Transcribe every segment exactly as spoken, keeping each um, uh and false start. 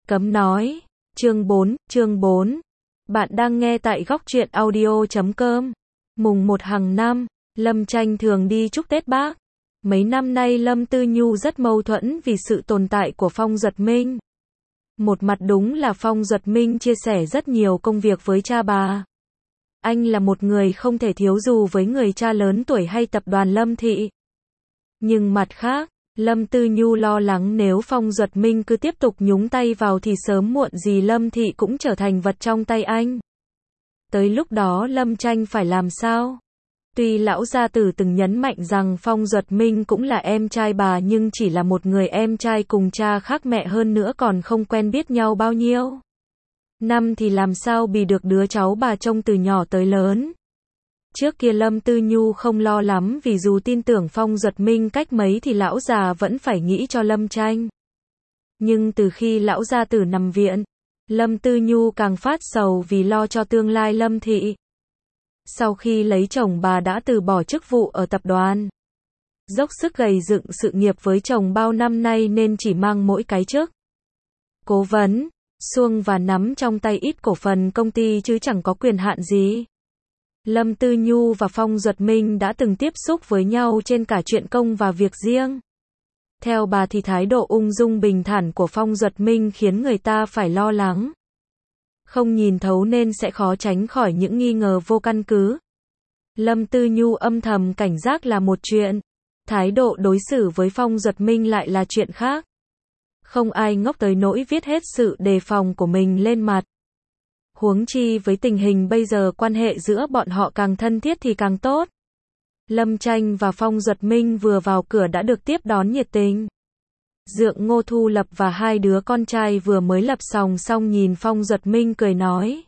Cấm nói. Chương bốn, chương bốn. Bạn đang nghe tại góc truyện audio chấm com. Mùng một hàng năm, Lâm Tranh thường đi chúc Tết bác. Mấy năm nay Lâm Tư Nhu rất mâu thuẫn vì sự tồn tại của Phong Duật Minh. Một mặt đúng là Phong Duật Minh chia sẻ rất nhiều công việc với cha bà. Anh là một người không thể thiếu dù với người cha lớn tuổi hay tập đoàn Lâm Thị. Nhưng mặt khác, Lâm Tư Nhu lo lắng nếu Phong Duật Minh cứ tiếp tục nhúng tay vào thì sớm muộn gì Lâm Thị cũng trở thành vật trong tay anh. Tới lúc đó Lâm Tranh phải làm sao? Tuy lão gia tử từng nhấn mạnh rằng Phong Duật Minh cũng là em trai bà nhưng chỉ là một người em trai cùng cha khác mẹ, hơn nữa còn không quen biết nhau bao nhiêu năm thì làm sao bì được đứa cháu bà trông từ nhỏ tới lớn. Trước kia Lâm Tư Nhu không lo lắm vì dù tin tưởng Phong Duật Minh cách mấy thì lão già vẫn phải nghĩ cho Lâm Tranh. Nhưng từ khi lão gia tử nằm viện, Lâm Tư Nhu càng phát sầu vì lo cho tương lai Lâm Thị. Sau khi lấy chồng bà đã từ bỏ chức vụ ở tập đoàn, dốc sức gầy dựng sự nghiệp với chồng bao năm nay nên chỉ mang mỗi cái chức cố vấn, suông và nắm trong tay ít cổ phần công ty chứ chẳng có quyền hạn gì. Lâm Tư Nhu và Phong Duật Minh đã từng tiếp xúc với nhau trên cả chuyện công và việc riêng. Theo bà thì thái độ ung dung bình thản của Phong Duật Minh khiến người ta phải lo lắng. Không nhìn thấu nên sẽ khó tránh khỏi những nghi ngờ vô căn cứ. Lâm Tư Nhu âm thầm cảnh giác là một chuyện, thái độ đối xử với Phong Duật Minh lại là chuyện khác. Không ai ngốc tới nỗi viết hết sự đề phòng của mình lên mặt. Huống chi với tình hình bây giờ quan hệ giữa bọn họ càng thân thiết thì càng tốt. Lâm Tranh và Phong Duật Minh vừa vào cửa đã được tiếp đón nhiệt tình. Dượng Ngô Thu Lập và hai đứa con trai vừa mới lập sòng xong nhìn Phong Duật Minh cười nói.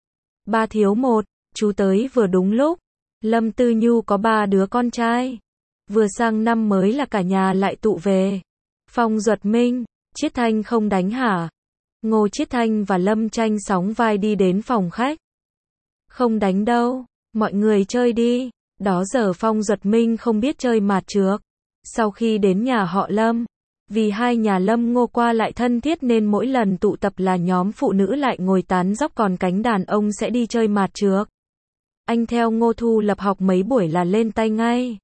Ba thiếu một, chú tới vừa đúng lúc. Lâm Tư Nhu có ba đứa con trai. Vừa sang năm mới là cả nhà lại tụ về. Phong Duật Minh, Chiết Thanh không đánh hả? Ngô Chiết Thanh và Lâm Tranh sóng vai đi đến phòng khách. Không đánh đâu, mọi người chơi đi. Đó giờ Phong Duật Minh không biết chơi mạt trược. Sau khi đến nhà họ Lâm, vì hai nhà Lâm Ngô qua lại thân thiết nên mỗi lần tụ tập là nhóm phụ nữ lại ngồi tán dóc, còn cánh đàn ông sẽ đi chơi mạt trược. Anh theo Ngô Thu Lập học mấy buổi là lên tay ngay.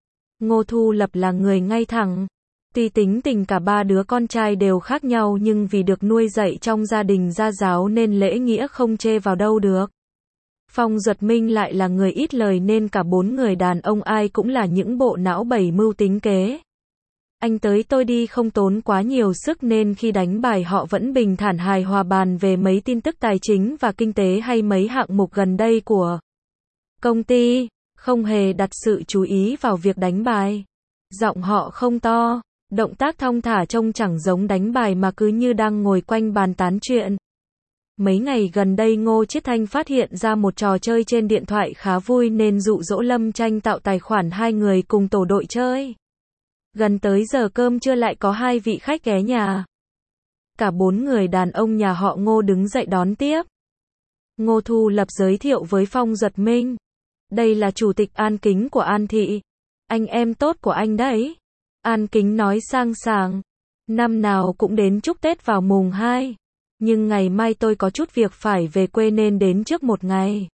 Ngô Thu Lập là người ngay thẳng. Tuy tính tình cả ba đứa con trai đều khác nhau nhưng vì được nuôi dạy trong gia đình gia giáo nên lễ nghĩa không chê vào đâu được. Phong Duật Minh lại là người ít lời nên cả bốn người đàn ông ai cũng là những bộ não bảy mưu tính kế. Anh tới tôi đi không tốn quá nhiều sức nên khi đánh bài họ vẫn bình thản hài hòa bàn về mấy tin tức tài chính và kinh tế hay mấy hạng mục gần đây của công ty, không hề đặt sự chú ý vào việc đánh bài. Giọng họ không to, động tác thong thả trông chẳng giống đánh bài mà cứ như đang ngồi quanh bàn tán chuyện. Mấy ngày gần đây Ngô Chiết Thanh phát hiện ra một trò chơi trên điện thoại khá vui nên dụ dỗ Lâm Tranh tạo tài khoản hai người cùng tổ đội chơi. Gần tới giờ cơm trưa lại có hai vị khách ghé nhà. Cả bốn người đàn ông nhà họ Ngô đứng dậy đón tiếp. Ngô Thu Lập giới thiệu với Phong Duật Minh. Đây là chủ tịch An Kính của An Thị. Anh em tốt của anh đấy. An Kính nói sang sảng. Năm nào cũng đến chúc Tết vào mùng hai. Nhưng ngày mai tôi có chút việc phải về quê nên đến trước một ngày.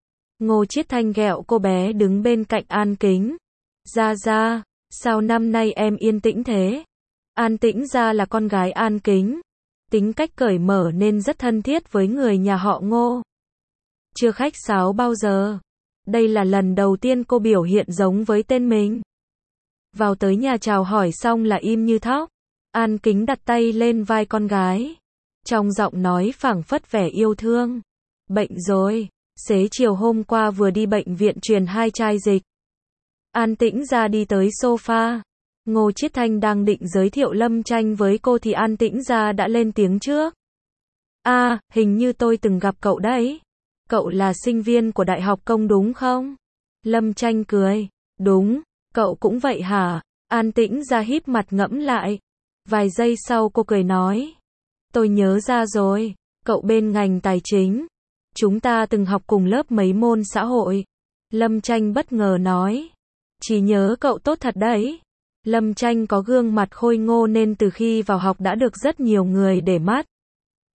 Ngô Chiết Thanh ghẹo cô bé đứng bên cạnh An Kính. Ra ra, sao năm nay em yên tĩnh thế? An Tĩnh ra là con gái An Kính. Tính cách cởi mở nên rất thân thiết với người nhà họ Ngô. Chưa khách sáo bao giờ. Đây là lần đầu tiên cô biểu hiện giống với tên mình. Vào tới nhà chào hỏi xong là im như thóc. An Kính đặt tay lên vai con gái. Trong giọng nói phảng phất vẻ yêu thương. Bệnh rồi, xế chiều hôm qua vừa đi bệnh viện truyền hai chai dịch. An Tĩnh ra đi tới sofa. Ngô Chiết Thanh đang định giới thiệu Lâm Tranh với cô thì An Tĩnh ra đã lên tiếng trước. À, hình như tôi từng gặp cậu đấy. Cậu là sinh viên của Đại học Công đúng không? Lâm Tranh cười. Đúng, cậu cũng vậy hả? An Tĩnh ra híp mặt ngẫm lại. Vài giây sau cô cười nói. Tôi nhớ ra rồi, cậu bên ngành tài chính. Chúng ta từng học cùng lớp mấy môn xã hội. Lâm Tranh bất ngờ nói. Chỉ nhớ cậu tốt thật đấy. Lâm Tranh có gương mặt khôi ngô nên từ khi vào học đã được rất nhiều người để mắt.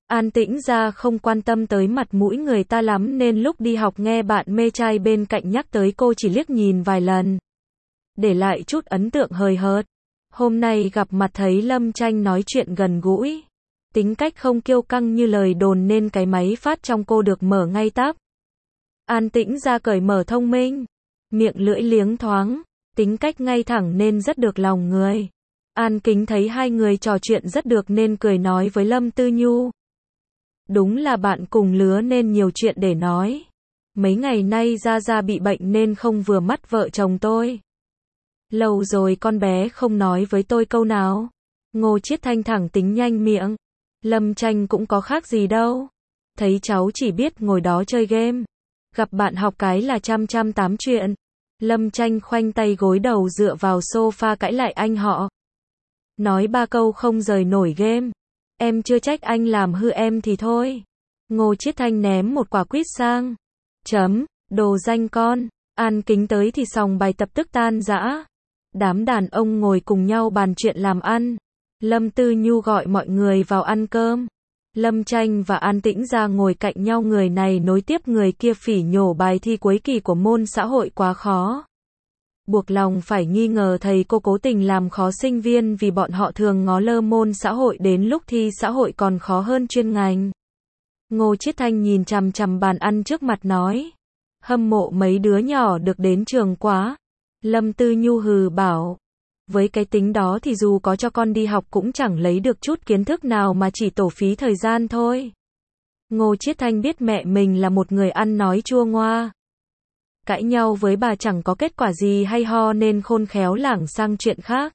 An Tĩnh Gia không quan tâm tới mặt mũi người ta lắm nên lúc đi học nghe bạn mê trai bên cạnh nhắc tới cô chỉ liếc nhìn vài lần. Để lại chút ấn tượng hời hợt. Hôm nay gặp mặt thấy Lâm Tranh nói chuyện gần gũi. Tính cách không kiêu căng như lời đồn nên cái máy phát trong cô được mở ngay tắp. An Tĩnh Gia cởi mở thông minh. Miệng lưỡi liếng thoáng. Tính cách ngay thẳng nên rất được lòng người. An Kính thấy hai người trò chuyện rất được nên cười nói với Lâm Tư Nhu. Đúng là bạn cùng lứa nên nhiều chuyện để nói. Mấy ngày nay Gia Gia bị bệnh nên không vừa mắt vợ chồng tôi. Lâu rồi con bé không nói với tôi câu nào. Ngô Chiết Thanh thẳng tính nhanh miệng. Lâm Tranh cũng có khác gì đâu. Thấy cháu chỉ biết ngồi đó chơi game. Gặp bạn học cái là chăm chăm tám chuyện. Lâm Tranh khoanh tay gối đầu dựa vào sofa cãi lại anh họ. Nói ba câu không rời nổi game. Em chưa trách anh làm hư em thì thôi. Ngô Chiết Thanh ném một quả quýt sang. Chấm, đồ danh con. An Kính tới thì sòng bài tập tức tan rã. Đám đàn ông ngồi cùng nhau bàn chuyện làm ăn. Lâm Tư Nhu gọi mọi người vào ăn cơm. Lâm Tranh và An Tĩnh Gia ngồi cạnh nhau, người này nối tiếp người kia phỉ nhổ bài thi cuối kỳ của môn xã hội quá khó. Buộc lòng phải nghi ngờ thầy cô cố tình làm khó sinh viên vì bọn họ thường ngó lơ môn xã hội đến lúc thi xã hội còn khó hơn chuyên ngành. Ngô Chiết Thanh nhìn chằm chằm bàn ăn trước mặt nói. Hâm mộ mấy đứa nhỏ được đến trường quá. Lâm Tư Nhu hừ bảo. Với cái tính đó thì dù có cho con đi học cũng chẳng lấy được chút kiến thức nào mà chỉ tổ phí thời gian thôi. Ngô Chiết Thanh biết mẹ mình là một người ăn nói chua ngoa. Cãi nhau với bà chẳng có kết quả gì hay ho nên khôn khéo lảng sang chuyện khác.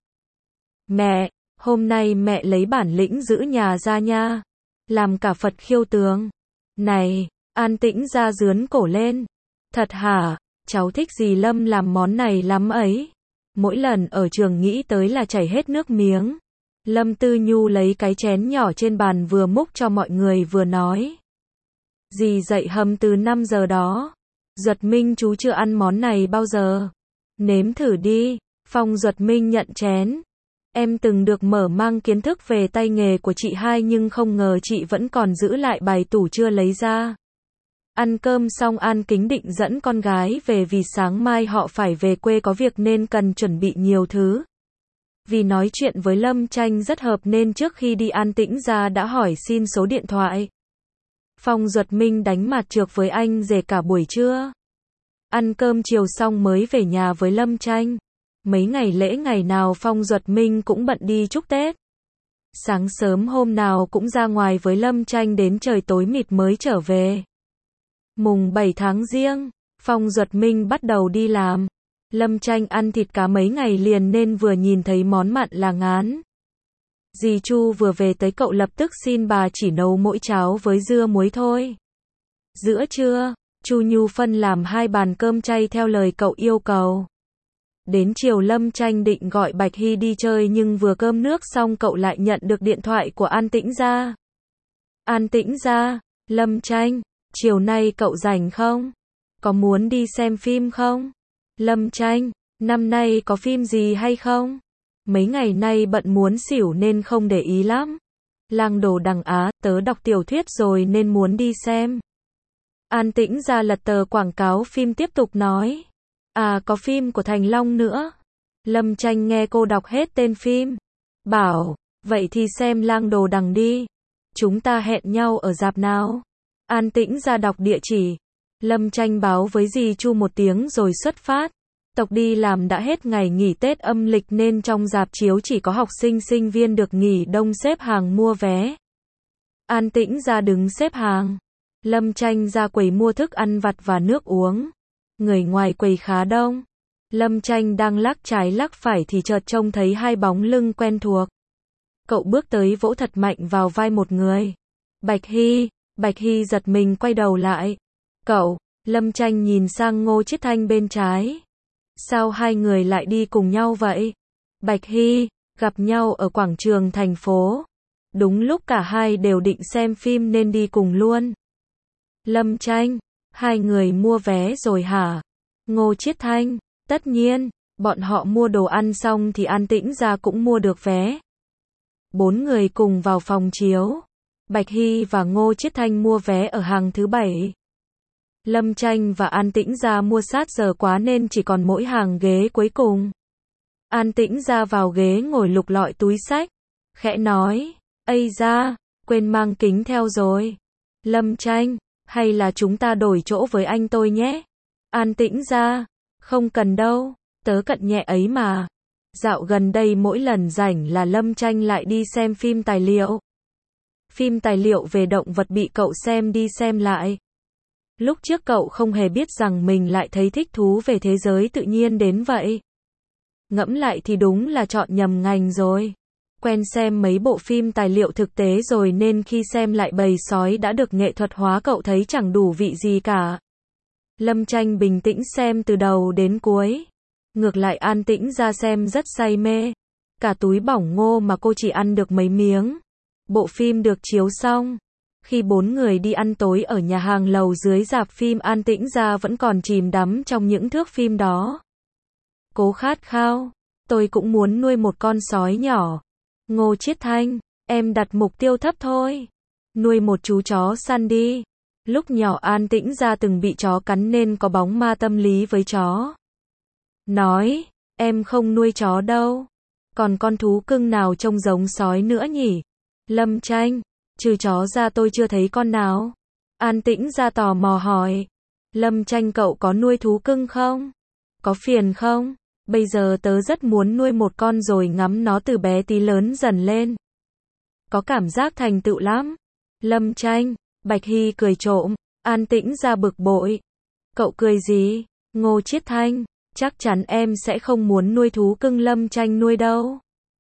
Mẹ, hôm nay mẹ lấy bản lĩnh giữ nhà ra nha. Làm cả Phật khiêu tướng. Này, An Tĩnh Gia dướn cổ lên. Thật hả, cháu thích dì Lâm làm món này lắm ấy. Mỗi lần ở trường nghĩ tới là chảy hết nước miếng. Lâm Tư Nhu lấy cái chén nhỏ trên bàn vừa múc cho mọi người vừa nói. Dì dậy hầm từ năm giờ đó. Duật Minh chú chưa ăn món này bao giờ. Nếm thử đi. Phong Duật Minh nhận chén. Em từng được mở mang kiến thức về tay nghề của chị hai nhưng không ngờ chị vẫn còn giữ lại bài tủ chưa lấy ra. Ăn cơm xong An Kính định dẫn con gái về vì sáng mai họ phải về quê có việc nên cần chuẩn bị nhiều thứ. Vì nói chuyện với Lâm Tranh rất hợp nên trước khi đi An Tĩnh Gia đã hỏi xin số điện thoại. Phong Duật Minh đánh mặt trược với anh rể cả buổi trưa. Ăn cơm chiều xong mới về nhà với Lâm Tranh. Mấy ngày lễ ngày nào Phong Duật Minh cũng bận đi chúc Tết. Sáng sớm hôm nào cũng ra ngoài với Lâm Tranh đến trời tối mịt mới trở về. Mùng bảy tháng Giêng, Phong Duật Minh bắt đầu đi làm. Lâm Tranh ăn thịt cá mấy ngày liền nên vừa nhìn thấy món mặn là ngán. Dì Chu vừa về tới cậu lập tức xin bà chỉ nấu mỗi cháo với dưa muối thôi. Giữa trưa, Chu Nhu phân làm hai bàn cơm chay theo lời cậu yêu cầu. Đến chiều Lâm Tranh định gọi Bạch Hy đi chơi nhưng vừa cơm nước xong cậu lại nhận được điện thoại của An Tĩnh Gia. An Tĩnh Gia, Lâm Tranh, chiều nay cậu rảnh không? Có muốn đi xem phim không? Lâm Tranh, năm nay có phim gì hay không? Mấy ngày nay bận muốn xỉu nên không để ý lắm. Lang Đồ Đằng Á, tớ đọc tiểu thuyết rồi nên muốn đi xem. An Tĩnh Gia lật tờ quảng cáo phim tiếp tục nói. À có phim của Thành Long nữa. Lâm Tranh nghe cô đọc hết tên phim. Bảo, vậy thì xem Lang Đồ Đằng đi. Chúng ta hẹn nhau ở rạp nào? An Tĩnh Gia đọc địa chỉ. Lâm Tranh báo với dì Chu một tiếng rồi xuất phát. Tộc đi làm đã hết ngày nghỉ Tết âm lịch nên trong rạp chiếu chỉ có học sinh sinh viên được nghỉ đông xếp hàng mua vé. An Tĩnh Gia đứng xếp hàng. Lâm Tranh ra quầy mua thức ăn vặt và nước uống. Người ngoài quầy khá đông. Lâm Tranh đang lắc trái lắc phải thì chợt trông thấy hai bóng lưng quen thuộc. Cậu bước tới vỗ thật mạnh vào vai một người. Bạch Hy. Bạch Hy giật mình quay đầu lại. Cậu. Lâm Tranh nhìn sang Ngô Chiết Thanh bên trái. Sao hai người lại đi cùng nhau vậy? Bạch Hy. Gặp nhau ở quảng trường thành phố. Đúng lúc cả hai đều định xem phim nên đi cùng luôn. Lâm Tranh. Hai người mua vé rồi hả? Ngô Chiết Thanh. Tất nhiên. Bọn họ mua đồ ăn xong thì An Tĩnh Gia cũng mua được vé. Bốn người cùng vào phòng chiếu. Bạch Hy và Ngô Chiết Thanh mua vé ở hàng thứ bảy. Lâm Tranh và An Tĩnh Gia mua sát giờ quá nên chỉ còn mỗi hàng ghế cuối cùng. An Tĩnh Gia vào ghế ngồi lục lọi túi xách, khẽ nói, ây da, quên mang kính theo rồi. Lâm Tranh, hay là chúng ta đổi chỗ với anh tôi nhé? An Tĩnh Gia, không cần đâu, tớ cận nhẹ ấy mà. Dạo gần đây mỗi lần rảnh là Lâm Tranh lại đi xem phim tài liệu. Phim tài liệu về động vật bị cậu xem đi xem lại. Lúc trước cậu không hề biết rằng mình lại thấy thích thú về thế giới tự nhiên đến vậy. Ngẫm lại thì đúng là chọn nhầm ngành rồi. Quen xem mấy bộ phim tài liệu thực tế rồi nên khi xem lại bầy sói đã được nghệ thuật hóa cậu thấy chẳng đủ vị gì cả. Lâm Tranh bình tĩnh xem từ đầu đến cuối. Ngược lại An Tĩnh Gia xem rất say mê. Cả túi bỏng ngô mà cô chỉ ăn được mấy miếng. Bộ phim được chiếu xong. Khi bốn người đi ăn tối ở nhà hàng lầu dưới rạp phim, An Tĩnh Gia vẫn còn chìm đắm trong những thước phim đó. Cố khát khao, tôi cũng muốn nuôi một con sói nhỏ. Ngô Chiết Thanh, em đặt mục tiêu thấp thôi. Nuôi một chú chó săn đi. Lúc nhỏ An Tĩnh Gia từng bị chó cắn nên có bóng ma tâm lý với chó. Nói, em không nuôi chó đâu. Còn con thú cưng nào trông giống sói nữa nhỉ? Lâm Tranh, trừ chó ra tôi chưa thấy con nào. An Tĩnh Gia tò mò hỏi. Lâm Tranh, cậu có nuôi thú cưng không? Có phiền không? Bây giờ tớ rất muốn nuôi một con rồi ngắm nó từ bé tí lớn dần lên. Có cảm giác thành tựu lắm. Lâm Tranh, Bạch Hy cười trộm. An Tĩnh Gia bực bội. Cậu cười gì? Ngô Chiết Thanh, chắc chắn em sẽ không muốn nuôi thú cưng Lâm Tranh nuôi đâu.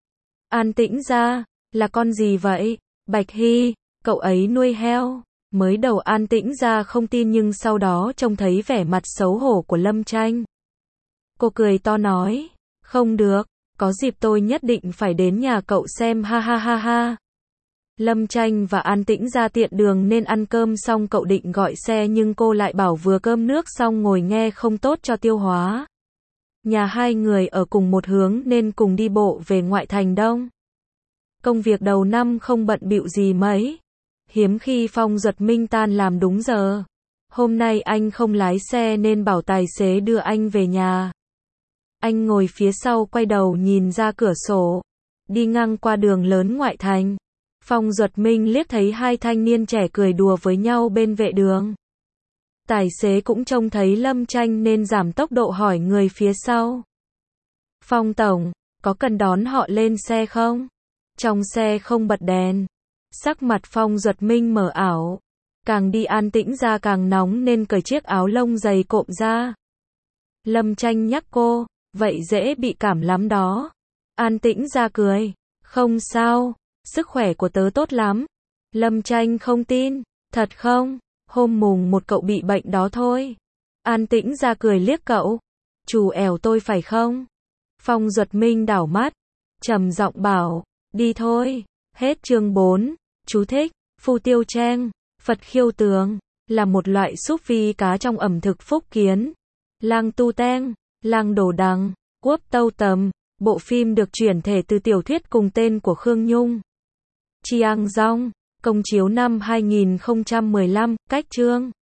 An Tĩnh Gia, là con gì vậy? Bạch Hy, cậu ấy nuôi heo. Mới đầu An Tĩnh Gia không tin nhưng sau đó trông thấy vẻ mặt xấu hổ của Lâm Tranh. Cô cười to nói, không được, có dịp tôi nhất định phải đến nhà cậu xem, ha ha ha ha. Lâm Tranh và An Tĩnh Gia tiện đường nên ăn cơm xong cậu định gọi xe nhưng cô lại bảo vừa cơm nước xong ngồi nghe không tốt cho tiêu hóa. Nhà hai người ở cùng một hướng nên cùng đi bộ về ngoại thành Đông. Công việc đầu năm không bận bịu gì mấy. Hiếm khi Phong Duật Minh tan làm đúng giờ. Hôm nay anh không lái xe nên bảo tài xế đưa anh về nhà. Anh ngồi phía sau quay đầu nhìn ra cửa sổ. Đi ngang qua đường lớn ngoại thành. Phong Duật Minh liếc thấy hai thanh niên trẻ cười đùa với nhau bên vệ đường. Tài xế cũng trông thấy Lâm Tranh nên giảm tốc độ hỏi người phía sau. Phong tổng, có cần đón họ lên xe không? Trong xe không bật đèn. Sắc mặt Phong Duật Minh mờ ảo. Càng đi An Tĩnh Gia càng nóng nên cởi chiếc áo lông dày cộm ra. Lâm Tranh nhắc cô, vậy dễ bị cảm lắm đó. An Tĩnh Gia cười, không sao, sức khỏe của tớ tốt lắm. Lâm Tranh không tin, thật không? Hôm mùng một cậu bị bệnh đó thôi. An Tĩnh Gia cười liếc cậu, trù ẻo tôi phải không? Phong Duật Minh đảo mắt, trầm giọng bảo, đi thôi. Hết chương bốn. Chú thích, Phu Tiêu Trang, Phật khiêu tường, là một loại súp vi cá trong ẩm thực Phúc Kiến. Lang Tu Teng, Lang Đồ Đằng, Quốc Tâu Tầm, bộ phim được chuyển thể từ tiểu thuyết cùng tên của Khương Nhung. Chiang Dong, công chiếu năm hai nghìn không trăm mười lăm, cách chương